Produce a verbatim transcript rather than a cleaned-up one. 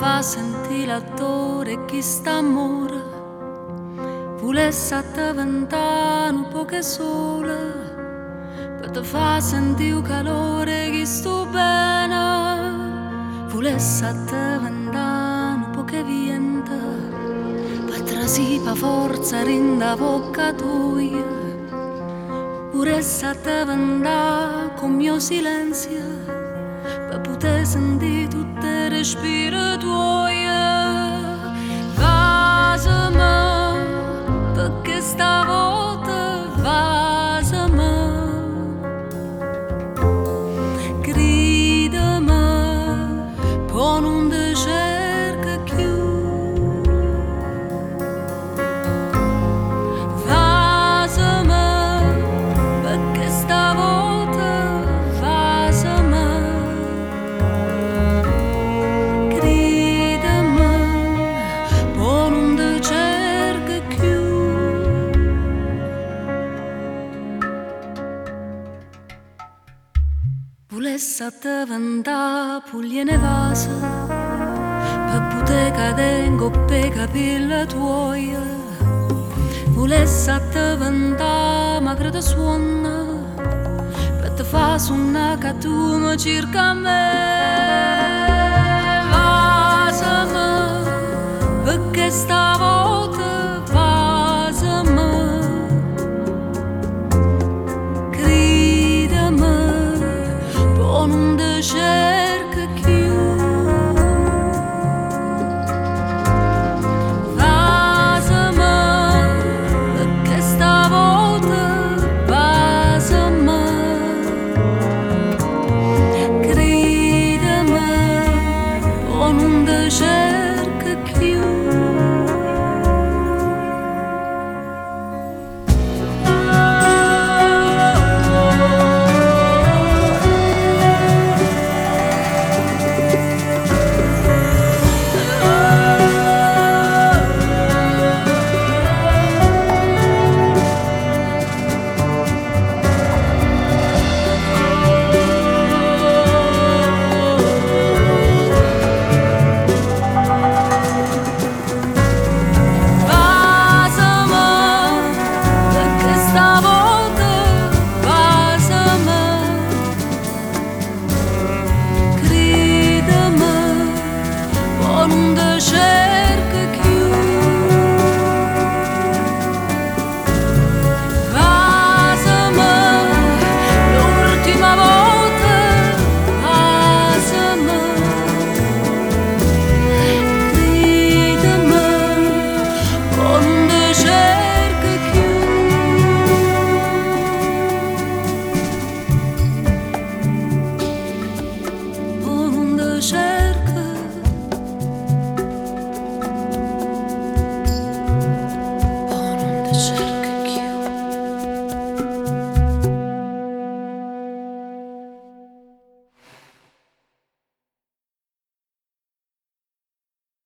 fa sentire l'attore chi sta amore, volesse a te vent'anni poche sole, per te fa sentire il calore chi sto bene, volesse a te vent'anni poche viente, per trasipa forza rinda bocca tua, volesse a te vent'anni con mio silenzio, per poter sentire tutte le respire tuoi. Vasami, perché stavolta vasami, gridami, poi non ti cerca più. Vasami, perché stavolta vasami, volesse a te vent'anni puglie ne vase, per poter cadere in coppe capelli tuoi. Volesse a te vent'anni ma credo suona, per te fa suonare che tu mi cerca a me.